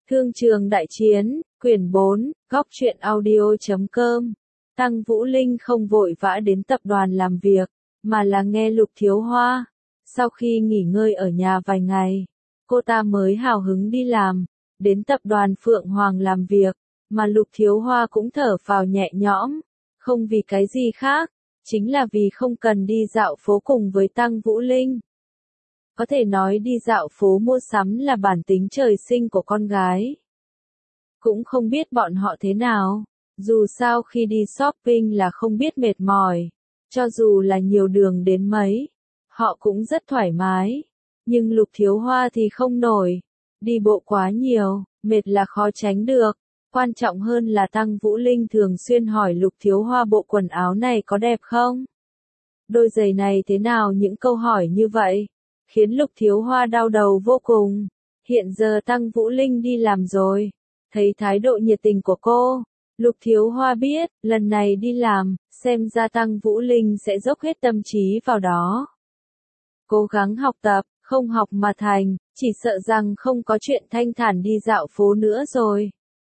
Thương trường đại chiến, quyển 4, góc truyện audio.com. Tăng Vũ Linh không vội vã đến tập đoàn làm việc, mà là nghe Lục Thiếu Hoa. Sau khi nghỉ ngơi ở nhà vài ngày, cô ta mới hào hứng đi làm, đến tập đoàn Phượng Hoàng làm việc, mà Lục Thiếu Hoa cũng thở phào nhẹ nhõm, không vì cái gì khác, chính là vì không cần đi dạo phố cùng với Tăng Vũ Linh. Có thể nói đi dạo phố mua sắm là bản tính trời sinh của con gái. Cũng không biết bọn họ thế nào, dù sao khi đi shopping là không biết mệt mỏi, cho dù là nhiều đường đến mấy, họ cũng rất thoải mái. Nhưng Lục Thiếu Hoa thì không nổi, đi bộ quá nhiều, mệt là khó tránh được. Quan trọng hơn là Tăng Vũ Linh thường xuyên hỏi Lục Thiếu Hoa bộ quần áo này có đẹp không? Đôi giày này thế nào, những câu hỏi như vậy khiến Lục Thiếu Hoa đau đầu vô cùng. Hiện giờ Tăng Vũ Linh đi làm rồi, thấy thái độ nhiệt tình của cô, Lục Thiếu Hoa biết, lần này đi làm, xem ra Tăng Vũ Linh sẽ dốc hết tâm trí vào đó. Cố gắng học tập, không học mà thành, chỉ sợ rằng không có chuyện thanh thản đi dạo phố nữa rồi.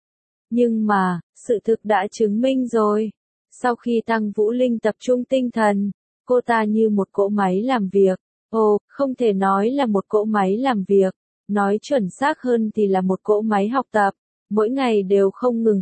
Nhưng mà, sự thực đã chứng minh rồi. Sau khi Tăng Vũ Linh tập trung tinh thần, cô ta như một cỗ máy làm việc. Ồ, không thể nói là một cỗ máy làm việc, nói chuẩn xác hơn thì là một cỗ máy học tập, mỗi ngày đều không ngừng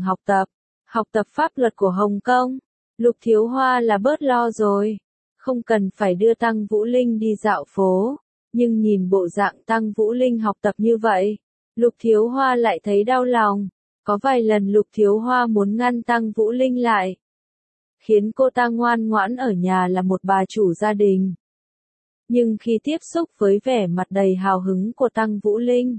học tập pháp luật của Hồng Kông. Lục Thiếu Hoa là bớt lo rồi, không cần phải đưa Tăng Vũ Linh đi dạo phố, nhưng nhìn bộ dạng Tăng Vũ Linh học tập như vậy, Lục Thiếu Hoa lại thấy đau lòng. Có vài lần Lục Thiếu Hoa muốn ngăn Tăng Vũ Linh lại, khiến cô ta ngoan ngoãn ở nhà là một bà chủ gia đình. Nhưng khi tiếp xúc với vẻ mặt đầy hào hứng của Tăng Vũ Linh,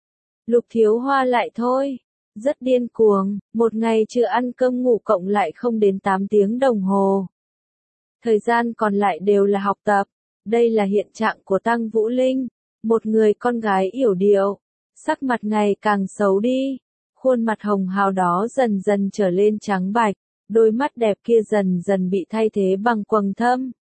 Lục Thiếu Hoa lại thôi, rất điên cuồng, một ngày chưa ăn cơm ngủ cộng lại không đến 8 tiếng đồng hồ. Thời gian còn lại đều là học tập, đây là hiện trạng của Tăng Vũ Linh, một người con gái yểu điệu, sắc mặt ngày càng xấu đi, khuôn mặt hồng hào đó dần dần trở lên trắng bạch, đôi mắt đẹp kia dần dần bị thay thế bằng quầng thâm.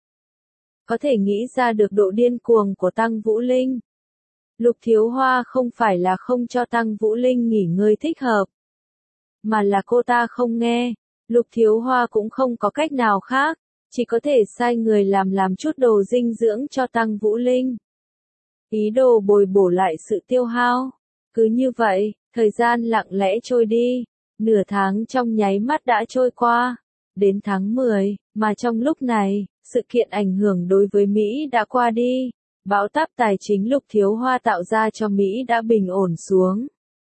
Có thể nghĩ ra được độ điên cuồng của Tăng Vũ Linh. Lục Thiếu Hoa không phải là không cho Tăng Vũ Linh nghỉ ngơi thích hợp, mà là cô ta không nghe. Lục Thiếu Hoa cũng không có cách nào khác, chỉ có thể sai người làm chút đồ dinh dưỡng cho Tăng Vũ Linh. Ý đồ bồi bổ lại sự tiêu hao. Cứ như vậy, thời gian lặng lẽ trôi đi, nửa tháng trong nháy mắt đã trôi qua. Đến tháng 10, mà trong lúc này, sự kiện ảnh hưởng đối với Mỹ đã qua đi. Bão táp tài chính Lục Thiếu Hoa tạo ra cho Mỹ đã bình ổn xuống.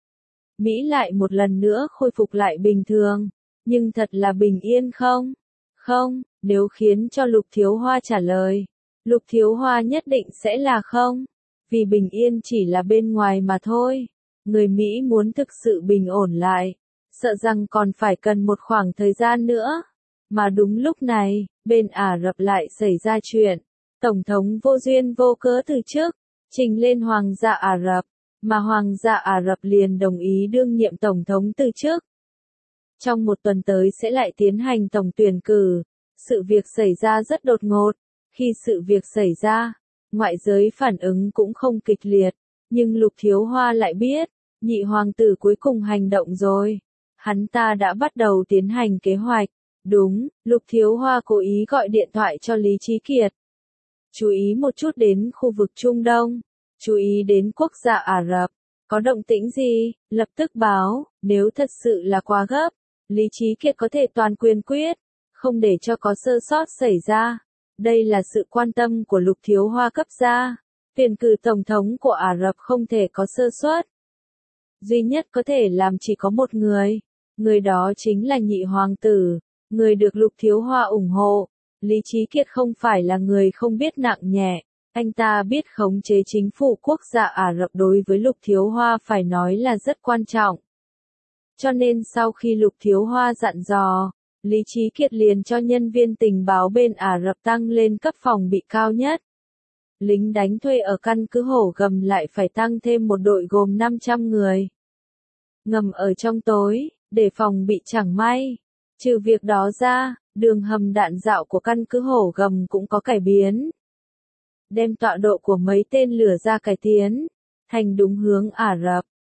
Mỹ lại một lần nữa khôi phục lại bình thường. Nhưng thật là bình yên không? Không, nếu khiến cho Lục Thiếu Hoa trả lời, Lục Thiếu Hoa nhất định sẽ là không. Vì bình yên chỉ là bên ngoài mà thôi. Người Mỹ muốn thực sự bình ổn lại, sợ rằng còn phải cần một khoảng thời gian nữa. Mà đúng lúc này, bên Ả Rập lại xảy ra chuyện. Tổng thống vô duyên vô cớ từ chức, trình lên Hoàng gia Ả Rập, mà Hoàng gia Ả Rập liền đồng ý đương nhiệm tổng thống từ chức. Trong một tuần tới sẽ lại tiến hành tổng tuyển cử. Sự việc xảy ra rất đột ngột. Khi sự việc xảy ra, ngoại giới phản ứng cũng không kịch liệt, nhưng Lục Thiếu Hoa lại biết, nhị hoàng tử cuối cùng hành động rồi. Hắn ta đã bắt đầu tiến hành kế hoạch. Đúng, Lục Thiếu Hoa cố ý gọi điện thoại cho Lý Chí Kiệt. Chú ý một chút đến khu vực Trung Đông, chú ý đến quốc gia Ả Rập, có động tĩnh gì, lập tức báo, nếu thật sự là quá gấp, Lý Chí Kiệt có thể toàn quyền quyết, không để cho có sơ sót xảy ra. Đây là sự quan tâm của Lục Thiếu Hoa cấp ra, tuyển cử tổng thống của Ả Rập không thể có sơ suất. Duy nhất có thể làm chỉ có một người đó chính là nhị hoàng tử, người được Lục Thiếu Hoa ủng hộ. Lý Chí Kiệt không phải là người không biết nặng nhẹ, anh ta biết khống chế chính phủ quốc gia Ả Rập đối với Lục Thiếu Hoa phải nói là rất quan trọng. Cho nên sau khi Lục Thiếu Hoa dặn dò, Lý Chí Kiệt liền cho nhân viên tình báo bên Ả Rập tăng lên cấp phòng bị cao nhất. Lính đánh thuê ở căn cứ Hổ Gầm lại phải tăng thêm một đội gồm 500 người. Ngầm ở trong tối, để phòng bị chẳng may. Trừ việc đó ra, đường hầm đạn dạo của căn cứ Hổ Gầm cũng có cải biến. Đem tọa độ của mấy tên lửa ra cải tiến thành đúng hướng Ả Rập.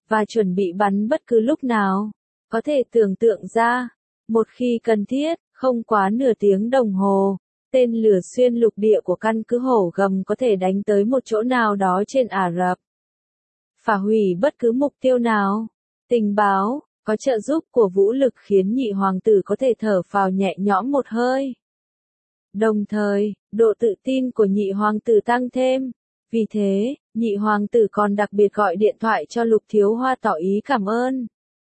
và chuẩn bị bắn bất cứ lúc nào. Có thể tưởng tượng ra, một khi cần thiết, không quá nửa tiếng đồng hồ, tên lửa xuyên lục địa của căn cứ Hổ Gầm có thể đánh tới một chỗ nào đó trên Ả Rập, phá hủy bất cứ mục tiêu nào. Tình báo, có trợ giúp của vũ lực khiến nhị hoàng tử có thể thở phào nhẹ nhõm một hơi. Đồng thời, độ tự tin của nhị hoàng tử tăng thêm. Vì thế, nhị hoàng tử còn đặc biệt gọi điện thoại cho Lục Thiếu Hoa tỏ ý cảm ơn.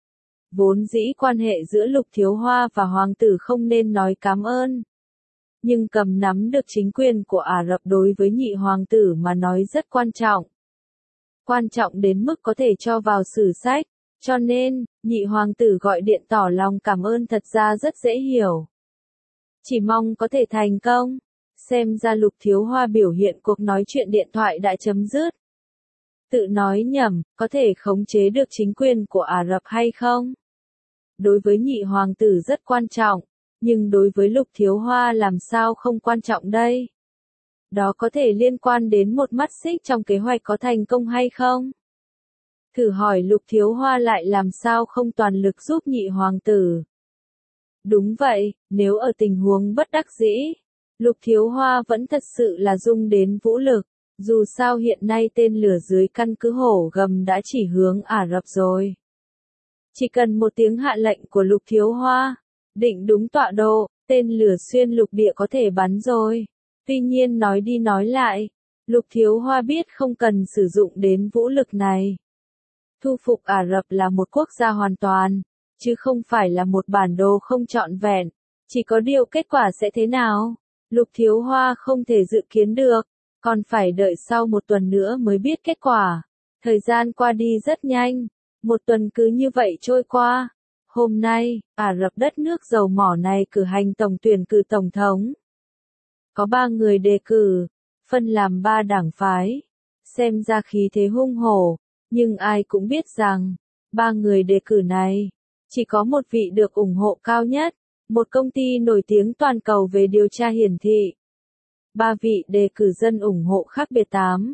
Vốn dĩ quan hệ giữa Lục Thiếu Hoa và hoàng tử không nên nói cảm ơn. Nhưng cầm nắm được chính quyền của Ả Rập đối với nhị hoàng tử mà nói rất quan trọng. Quan trọng đến mức có thể cho vào sử sách, cho nên, nhị hoàng tử gọi điện tỏ lòng cảm ơn thật ra rất dễ hiểu. Chỉ mong có thể thành công. Xem ra Lục Thiếu Hoa biểu hiện cuộc nói chuyện điện thoại đã chấm dứt. Tự nói nhầm, có thể khống chế được chính quyền của Ả Rập hay không? Đối với nhị hoàng tử rất quan trọng, nhưng đối với Lục Thiếu Hoa làm sao không quan trọng đây? Đó có thể liên quan đến một mắt xích trong kế hoạch có thành công hay không? Thử hỏi Lục Thiếu Hoa lại làm sao không toàn lực giúp nhị hoàng tử? Đúng vậy, nếu ở tình huống bất đắc dĩ, Lục Thiếu Hoa vẫn thật sự là dùng đến vũ lực, dù sao hiện nay tên lửa dưới căn cứ Hổ Gầm đã chỉ hướng Ả Rập rồi. Chỉ cần một tiếng hạ lệnh của Lục Thiếu Hoa, định đúng tọa độ, tên lửa xuyên lục địa có thể bắn rồi. Tuy nhiên nói đi nói lại, Lục Thiếu Hoa biết không cần sử dụng đến vũ lực này. Thu phục Ả Rập là một quốc gia hoàn toàn, chứ không phải là một bản đồ không trọn vẹn. Chỉ có điều kết quả sẽ thế nào, Lục Thiếu Hoa không thể dự kiến được, còn phải đợi sau một tuần nữa mới biết kết quả. Thời gian qua đi rất nhanh, một tuần cứ như vậy trôi qua. Hôm nay, Ả Rập đất nước dầu mỏ này cử hành tổng tuyển cử tổng thống. Có 3 người đề cử, phân làm 3 đảng phái. Xem ra khí thế hung hổ, nhưng ai cũng biết rằng, 3 người đề cử này, chỉ có một vị được ủng hộ cao nhất, một công ty nổi tiếng toàn cầu về điều tra hiển thị. 3 vị đề cử dân ủng hộ khác biệt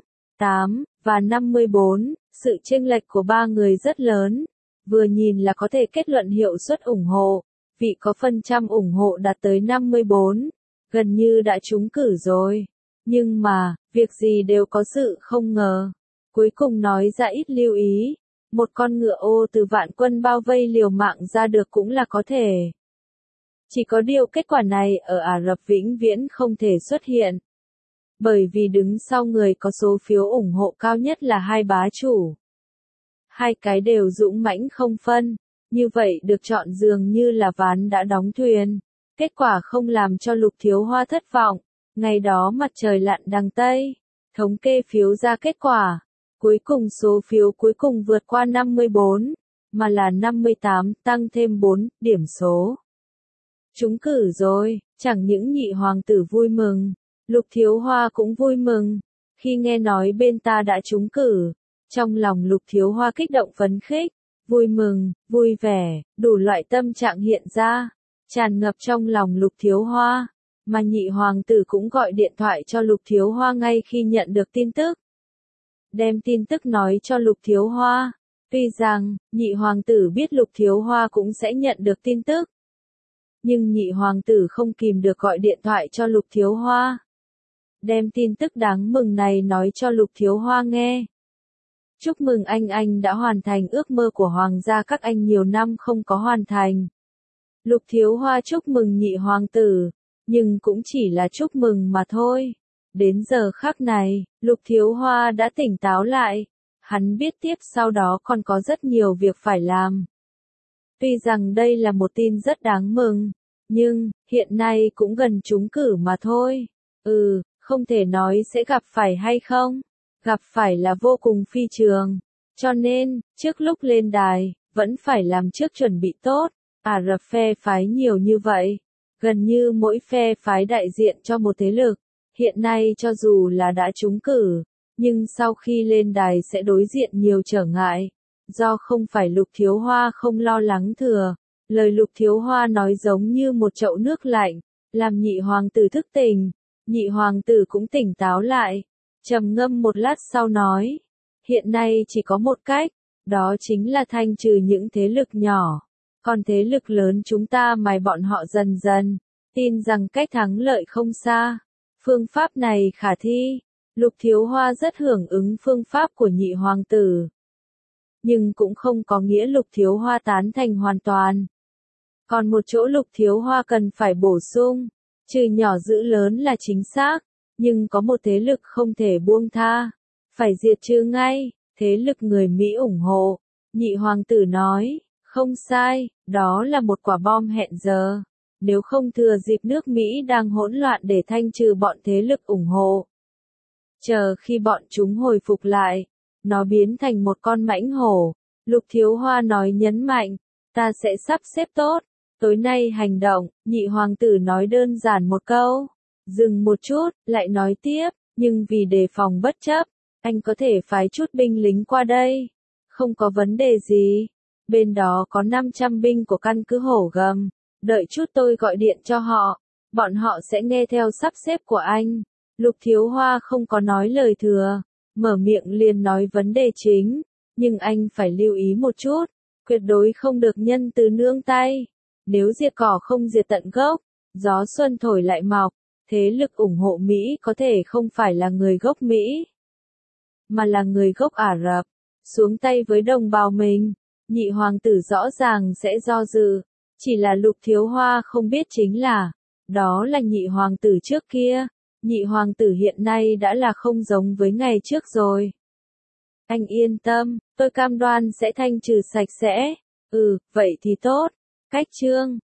8 và 54, sự chênh lệch của 3 người rất lớn, vừa nhìn là có thể kết luận hiệu suất ủng hộ, vị có phần trăm ủng hộ đạt tới 54, gần như đã trúng cử rồi. Nhưng mà, việc gì đều có sự không ngờ. Cuối cùng nói ra ít lưu ý, một con ngựa ô từ vạn quân bao vây liều mạng ra được cũng là có thể. Chỉ có điều kết quả này ở Ả Rập vĩnh viễn không thể xuất hiện. Bởi vì đứng sau người có số phiếu ủng hộ cao nhất là hai bá chủ. Hai cái đều dũng mãnh không phân, như vậy được chọn dường như là ván đã đóng thuyền. Kết quả không làm cho Lục Thiếu Hoa thất vọng. Ngày đó mặt trời lặn đằng Tây, thống kê phiếu ra kết quả. Cuối cùng số phiếu cuối cùng vượt qua 54, mà là 58, tăng thêm 4 điểm số. Trúng cử rồi, chẳng những nhị hoàng tử vui mừng, Lục Thiếu Hoa cũng vui mừng. Khi nghe nói bên ta đã trúng cử, trong lòng Lục Thiếu Hoa kích động phấn khích, vui mừng, vui vẻ, đủ loại tâm trạng hiện ra, tràn ngập trong lòng Lục Thiếu Hoa. Mà nhị hoàng tử cũng gọi điện thoại cho Lục Thiếu Hoa ngay khi nhận được tin tức. Đem tin tức nói cho Lục Thiếu Hoa. Tuy rằng, nhị hoàng tử biết Lục Thiếu Hoa cũng sẽ nhận được tin tức. Nhưng nhị hoàng tử không kìm được gọi điện thoại cho Lục Thiếu Hoa. Đem tin tức đáng mừng này nói cho Lục Thiếu Hoa nghe. Chúc mừng anh đã hoàn thành ước mơ của hoàng gia các anh nhiều năm không có hoàn thành. Lục Thiếu Hoa chúc mừng nhị hoàng tử, nhưng cũng chỉ là chúc mừng mà thôi. Đến giờ khắc này, Lục Thiếu Hoa đã tỉnh táo lại. Hắn biết tiếp sau đó còn có rất nhiều việc phải làm. Tuy rằng đây là một tin rất đáng mừng, nhưng, hiện nay cũng gần trúng cử mà thôi. Không thể nói sẽ gặp phải hay không. Gặp phải là vô cùng phi trường. Cho nên, trước lúc lên đài, vẫn phải làm trước chuẩn bị tốt. Ả Rập phe phái nhiều như vậy. Gần như mỗi phe phái đại diện cho một thế lực. Hiện nay cho dù là đã trúng cử, nhưng sau khi lên đài sẽ đối diện nhiều trở ngại. Do không phải Lục Thiếu Hoa không lo lắng thừa. Lời Lục Thiếu Hoa nói giống như một chậu nước lạnh, làm nhị hoàng tử thức tỉnh. Nhị hoàng tử cũng tỉnh táo lại, trầm ngâm một lát sau nói. Hiện nay chỉ có một cách, Đó chính là thanh trừ những thế lực nhỏ. Còn thế lực lớn chúng ta mài bọn họ dần dần, tin rằng cách thắng lợi không xa. Phương pháp này khả thi. Lục Thiếu Hoa rất hưởng ứng phương pháp của nhị hoàng tử. Nhưng cũng không có nghĩa Lục Thiếu Hoa tán thành hoàn toàn. Còn một chỗ Lục Thiếu Hoa cần phải bổ sung, trừ nhỏ giữ lớn là chính xác, nhưng có một thế lực không thể buông tha, phải diệt trừ ngay, thế lực người Mỹ ủng hộ. Nhị hoàng tử nói, không sai, đó là một quả bom hẹn giờ. Nếu không thừa dịp nước Mỹ đang hỗn loạn để thanh trừ bọn thế lực ủng hộ. Chờ khi bọn chúng hồi phục lại, nó biến thành một con mãnh hổ. Lục Thiếu Hoa nói nhấn mạnh, ta sẽ sắp xếp tốt, tối nay hành động. Nhị hoàng tử nói đơn giản một câu, dừng một chút, lại nói tiếp, nhưng vì đề phòng bất chấp, anh có thể phái chút binh lính qua đây. Không có vấn đề gì, bên đó có 500 binh của căn cứ Hổ Gầm, đợi chút tôi gọi điện cho họ, bọn họ sẽ nghe theo sắp xếp của anh. Lục Thiếu Hoa không có nói lời thừa, mở miệng liền nói vấn đề chính, nhưng anh phải lưu ý một chút, tuyệt đối không được nhân từ nương tay. Nếu diệt cỏ không diệt tận gốc, gió xuân thổi lại mọc, thế lực ủng hộ Mỹ có thể không phải là người gốc Mỹ, mà là người gốc Ả Rập, xuống tay với đồng bào mình. Nhị hoàng tử rõ ràng sẽ do dự, chỉ là Lục Thiếu Hoa không biết chính là, đó là nhị hoàng tử trước kia. Nhị hoàng tử hiện nay đã là không giống với ngày trước rồi. Anh yên tâm, tôi cam đoan sẽ thanh trừ sạch sẽ. Ừ, vậy thì tốt. Cách chương